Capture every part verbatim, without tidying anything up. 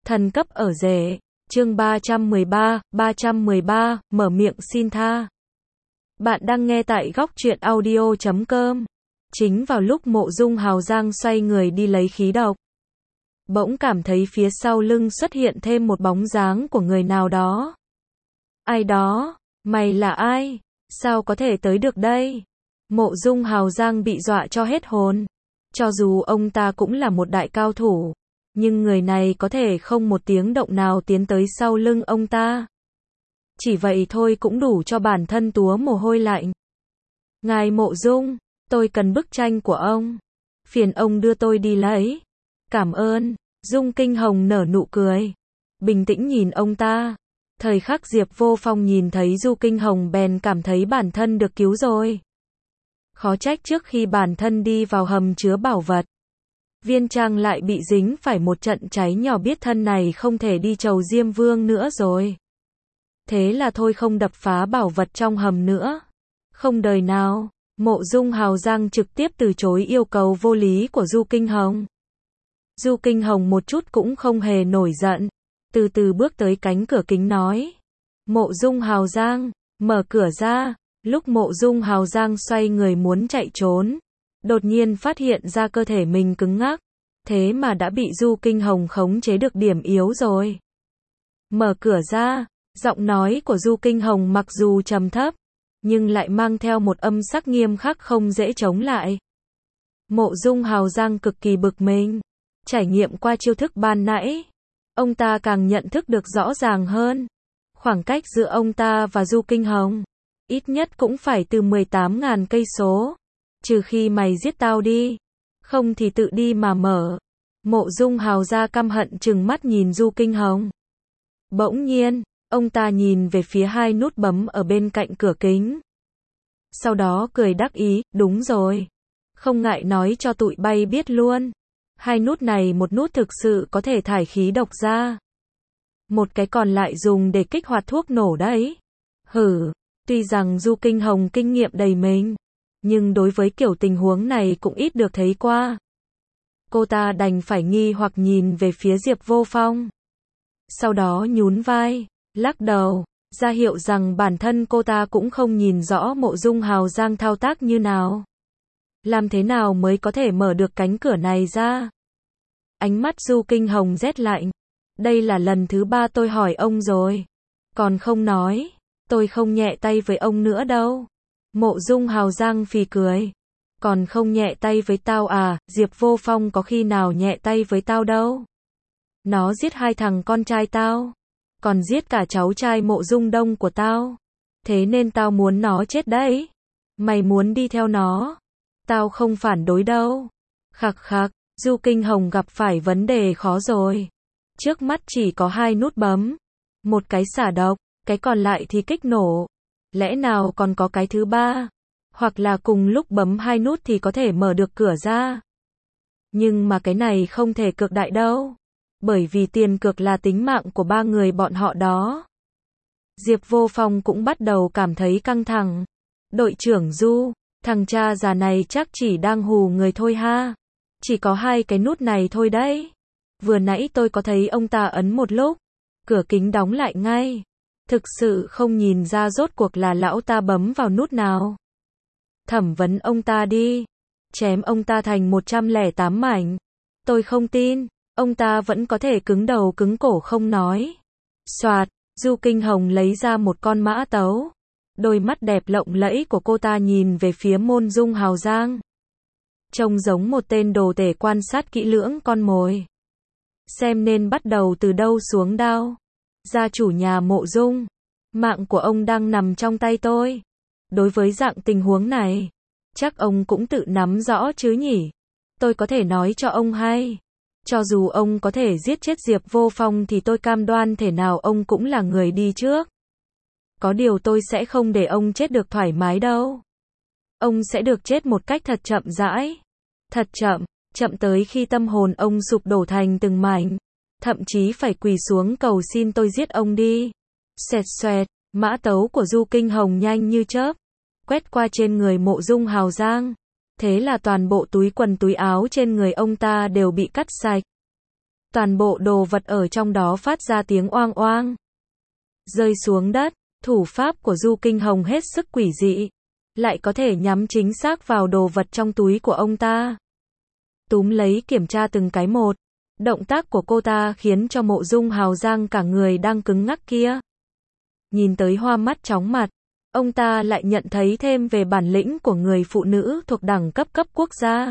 Thần cấp ở rể, chương ba trăm mười ba, ba trăm mười ba, mở miệng xin tha. Bạn đang nghe tại góc truyện audio chấm com. Chính vào lúc Mộ Dung Hào Giang xoay người đi lấy khí độc, bỗng cảm thấy phía sau lưng xuất hiện thêm một bóng dáng của người nào đó. Ai đó? Mày là ai? Sao có thể tới được đây? Mộ Dung Hào Giang bị dọa cho hết hồn. Cho dù ông ta cũng là một đại cao thủ, nhưng người này có thể không một tiếng động nào tiến tới sau lưng ông ta. Chỉ vậy thôi cũng đủ cho bản thân túa mồ hôi lạnh. Ngài Mộ Dung, tôi cần bức tranh của ông. Phiền ông đưa tôi đi lấy. Cảm ơn. Dung Kinh Hồng nở nụ cười, bình tĩnh nhìn ông ta. Thời khắc Diệp Vô Phong nhìn thấy Du Kinh Hồng bèn cảm thấy bản thân được cứu rồi. Khó trách trước khi bản thân đi vào hầm chứa bảo vật, Viên Trang lại bị dính phải một trận cháy nhỏ, biết thân này không thể đi chầu Diêm Vương nữa rồi. Thế là thôi không đập phá bảo vật trong hầm nữa. Không đời nào, Mộ Dung Hào Giang trực tiếp từ chối yêu cầu vô lý của Du Kinh Hồng. Du Kinh Hồng một chút cũng không hề nổi giận, từ từ bước tới cánh cửa kính nói: Mộ Dung Hào Giang, mở cửa ra. Lúc Mộ Dung Hào Giang xoay người muốn chạy trốn, đột nhiên phát hiện ra cơ thể mình cứng ngắc, thế mà đã bị Du Kinh Hồng khống chế được điểm yếu rồi. Mở cửa ra. Giọng nói của Du Kinh Hồng mặc dù trầm thấp, nhưng lại mang theo một âm sắc nghiêm khắc không dễ chống lại. Mộ Dung Hào Giang cực kỳ bực mình. Trải nghiệm qua chiêu thức ban nãy, ông ta càng nhận thức được rõ ràng hơn. Khoảng cách giữa ông ta và Du Kinh Hồng, ít nhất cũng phải từ mười tám nghìn cây số. Trừ khi mày giết tao đi, không thì tự đi mà mở. Mộ Dung Hào Giang căm hận trừng mắt nhìn Du Kinh Hồng. Bỗng nhiên, ông ta nhìn về phía hai nút bấm ở bên cạnh cửa kính. Sau đó cười đắc ý, đúng rồi. Không ngại nói cho tụi bay biết luôn. Hai nút này một nút thực sự có thể thải khí độc ra. Một cái còn lại dùng để kích hoạt thuốc nổ đấy. Hử, tuy rằng Du Kinh Hồng kinh nghiệm đầy mình, nhưng đối với kiểu tình huống này cũng ít được thấy qua. Cô ta đành phải nghi hoặc nhìn về phía Diệp Vô Phong. Sau đó nhún vai, lắc đầu, ra hiệu rằng bản thân cô ta cũng không nhìn rõ Mộ Dung Hào Giang thao tác như nào. Làm thế nào mới có thể mở được cánh cửa này ra? Ánh mắt Du Kinh Hồng rét lạnh. Đây là lần thứ ba tôi hỏi ông rồi. Còn không nói, tôi không nhẹ tay với ông nữa đâu. Mộ Dung Hào Giang phì cười. Còn không nhẹ tay với tao à? Diệp Vô Phong có khi nào nhẹ tay với tao đâu. Nó giết hai thằng con trai tao, còn giết cả cháu trai Mộ Dung Đông của tao. Thế nên tao muốn nó chết đấy. Mày muốn đi theo nó, tao không phản đối đâu. Khặc khặc, Du Kinh Hồng gặp phải vấn đề khó rồi. Trước mắt chỉ có hai nút bấm. Một cái xả độc, cái còn lại thì kích nổ. Lẽ nào còn có cái thứ ba? Hoặc là cùng lúc bấm hai nút thì có thể mở được cửa ra. Nhưng mà cái này không thể cược đại đâu. Bởi vì tiền cược là tính mạng của ba người bọn họ đó. Diệp Vô Phong cũng bắt đầu cảm thấy căng thẳng. Đội trưởng Du, thằng cha già này chắc chỉ đang hù người thôi ha. Chỉ có hai cái nút này thôi đấy. Vừa nãy tôi có thấy ông ta ấn một lúc, cửa kính đóng lại ngay. Thực sự không nhìn ra rốt cuộc là lão ta bấm vào nút nào. Thẩm vấn ông ta đi. Chém ông ta thành một trăm lẻ tám mảnh. Tôi không tin. Ông ta vẫn có thể cứng đầu cứng cổ không nói. Soạt, Du Kinh Hồng lấy ra một con mã tấu. Đôi mắt đẹp lộng lẫy của cô ta nhìn về phía Mộ Dung Hào Giang. Trông giống một tên đồ tể quan sát kỹ lưỡng con mồi. Xem nên bắt đầu từ đâu xuống đao. Gia chủ nhà Mộ Dung, mạng của ông đang nằm trong tay tôi. Đối với dạng tình huống này, chắc ông cũng tự nắm rõ chứ nhỉ. Tôi có thể nói cho ông hay. Cho dù ông có thể giết chết Diệp Vô Phong thì tôi cam đoan thể nào ông cũng là người đi trước. Có điều tôi sẽ không để ông chết được thoải mái đâu. Ông sẽ được chết một cách thật chậm rãi. Thật chậm, chậm tới khi tâm hồn ông sụp đổ thành từng mảnh. Thậm chí phải quỳ xuống cầu xin tôi giết ông đi. Xoẹt xoẹt, mã tấu của Du Kinh Hồng nhanh như chớp, quét qua trên người Mộ Dung Hào Giang. Thế là toàn bộ túi quần túi áo trên người ông ta đều bị cắt sạch. Toàn bộ đồ vật ở trong đó phát ra tiếng oang oang. Rơi xuống đất, thủ pháp của Du Kinh Hồng hết sức quỷ dị. Lại có thể nhắm chính xác vào đồ vật trong túi của ông ta. Túm lấy kiểm tra từng cái một. Động tác của cô ta khiến cho Mộ Dung Hào Giang cả người đang cứng ngắc kia. Nhìn tới hoa mắt chóng mặt. Ông ta lại nhận thấy thêm về bản lĩnh của người phụ nữ thuộc đẳng cấp cấp quốc gia.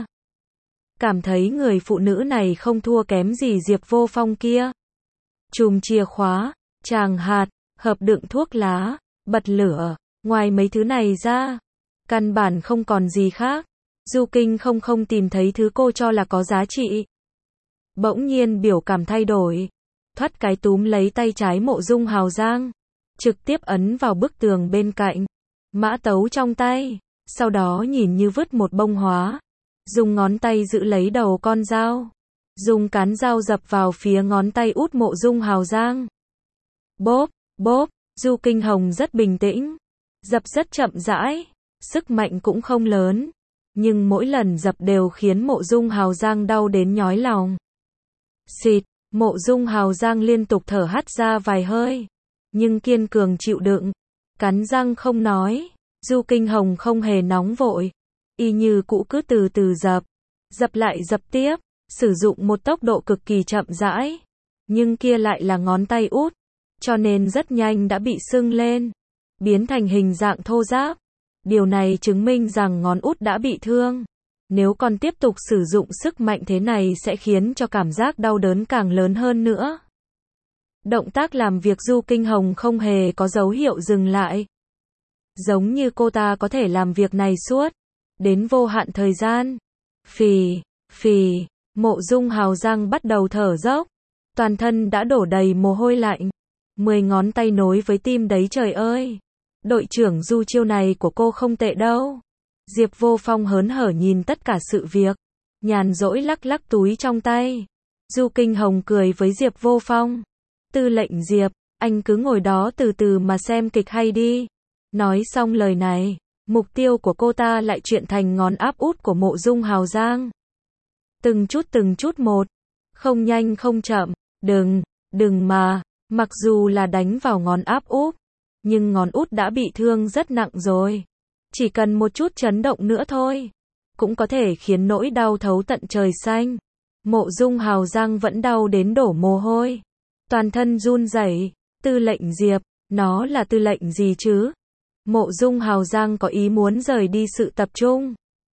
Cảm thấy người phụ nữ này không thua kém gì Diệp Vô Phong kia. Chùm chìa khóa, tràng hạt, hộp đựng thuốc lá, bật lửa, ngoài mấy thứ này ra, căn bản không còn gì khác. Du Kinh không không tìm thấy thứ cô cho là có giá trị. Bỗng nhiên biểu cảm thay đổi, thoát cái túm lấy tay trái Mộ Dung Hào Giang, trực tiếp ấn vào bức tường bên cạnh, mã tấu trong tay, sau đó nhìn như vứt một bông hóa, dùng ngón tay giữ lấy đầu con dao, dùng cán dao dập vào phía ngón tay út Mộ Dung Hào Giang. Bốp, bốp, Du Kinh Hồng rất bình tĩnh, dập rất chậm rãi, sức mạnh cũng không lớn, nhưng mỗi lần dập đều khiến Mộ Dung Hào Giang đau đến nhói lòng. Xịt, Mộ Dung Hào Giang liên tục thở hắt ra vài hơi, nhưng kiên cường chịu đựng, cắn răng không nói. Du Kinh Hồng không hề nóng vội, y như cũ cứ từ từ dập, dập lại dập tiếp, sử dụng một tốc độ cực kỳ chậm rãi, nhưng kia lại là ngón tay út, cho nên rất nhanh đã bị sưng lên, biến thành hình dạng thô ráp. Điều này chứng minh rằng ngón út đã bị thương. Nếu còn tiếp tục sử dụng sức mạnh thế này sẽ khiến cho cảm giác đau đớn càng lớn hơn nữa. Động tác làm việc Du Kinh Hồng không hề có dấu hiệu dừng lại. Giống như cô ta có thể làm việc này suốt, đến vô hạn thời gian. Phì, phì, Mộ Dung Hào Giang bắt đầu thở dốc. Toàn thân đã đổ đầy mồ hôi lạnh. Mười ngón tay nối với tim đấy trời ơi. Đội trưởng Du chiêu này của cô không tệ đâu. Diệp Vô Phong hớn hở nhìn tất cả sự việc. Nhàn rỗi lắc lắc túi trong tay. Du Kinh Hồng cười với Diệp Vô Phong. Tư lệnh Diệp, anh cứ ngồi đó từ từ mà xem kịch hay đi. Nói xong lời này, mục tiêu của cô ta lại chuyển thành ngón áp út của Mộ Dung Hào Giang. Từng chút từng chút một. Không nhanh không chậm. Đừng, đừng mà. Mặc dù là đánh vào ngón áp út, nhưng ngón út đã bị thương rất nặng rồi. Chỉ cần một chút chấn động nữa thôi, cũng có thể khiến nỗi đau thấu tận trời xanh. Mộ Dung Hào Giang vẫn đau đến đổ mồ hôi. Toàn thân run rẩy. Tư lệnh Diệp, nó là tư lệnh gì chứ? Mộ Dung Hào Giang có ý muốn rời đi sự tập trung,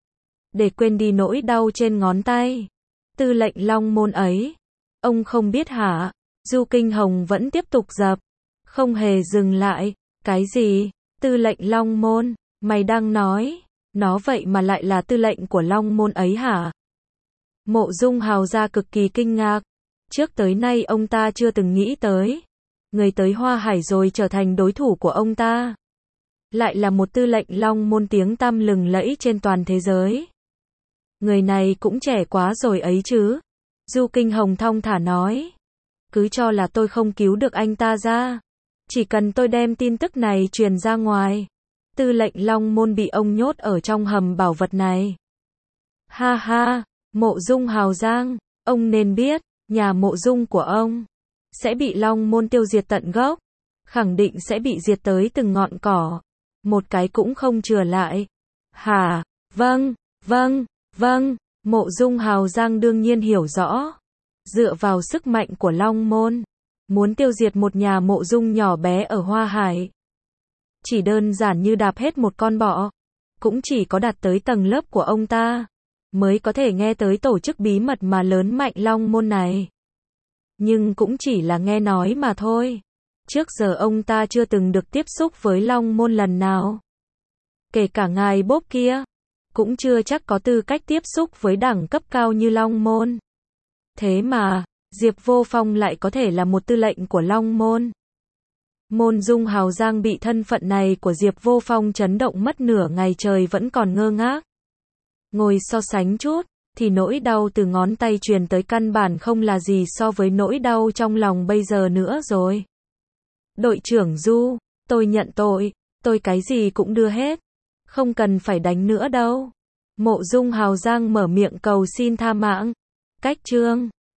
để quên đi nỗi đau trên ngón tay. Tư lệnh Long Môn ấy, ông không biết hả? Du Kinh Hồng vẫn tiếp tục dập, không hề dừng lại. Cái gì? Tư lệnh Long Môn, mày đang nói, nó vậy mà lại là tư lệnh của Long Môn ấy hả? Mộ Dung Hào ra cực kỳ kinh ngạc. Trước tới nay ông ta chưa từng nghĩ tới, người tới Hoa Hải rồi trở thành đối thủ của ông ta. Lại là một tư lệnh Long Môn tiếng tăm lừng lẫy trên toàn thế giới. Người này cũng trẻ quá rồi ấy chứ. Du Kinh Hồng thong thả nói. Cứ cho là tôi không cứu được anh ta ra. Chỉ cần tôi đem tin tức này truyền ra ngoài, tư lệnh Long Môn bị ông nhốt ở trong hầm bảo vật này. Ha ha, Mộ Dung Hào Giang, ông nên biết, nhà Mộ Dung của ông sẽ bị Long Môn tiêu diệt tận gốc. Khẳng định sẽ bị diệt tới từng ngọn cỏ. Một cái cũng không chừa lại. Hả? Vâng, vâng, vâng. Mộ Dung Hào Giang đương nhiên hiểu rõ. Dựa vào sức mạnh của Long Môn, muốn tiêu diệt một nhà Mộ Dung nhỏ bé ở Hoa Hải, chỉ đơn giản như đạp hết một con bọ. Cũng chỉ có đạt tới tầng lớp của ông ta, mới có thể nghe tới tổ chức bí mật mà lớn mạnh Long Môn này. Nhưng cũng chỉ là nghe nói mà thôi. Trước giờ ông ta chưa từng được tiếp xúc với Long Môn lần nào. Kể cả ngài Bốp kia, cũng chưa chắc có tư cách tiếp xúc với đẳng cấp cao như Long Môn. Thế mà, Diệp Vô Phong lại có thể là một tư lệnh của Long Môn. Mộ Dung Hào Giang bị thân phận này của Diệp Vô Phong chấn động mất nửa ngày trời vẫn còn ngơ ngác. Ngồi so sánh chút, thì nỗi đau từ ngón tay truyền tới căn bản không là gì so với nỗi đau trong lòng bây giờ nữa rồi. Đội trưởng Du, tôi nhận tội, tôi cái gì cũng đưa hết. Không cần phải đánh nữa đâu. Mộ Dung Hào Giang mở miệng cầu xin tha mạng. Cách chương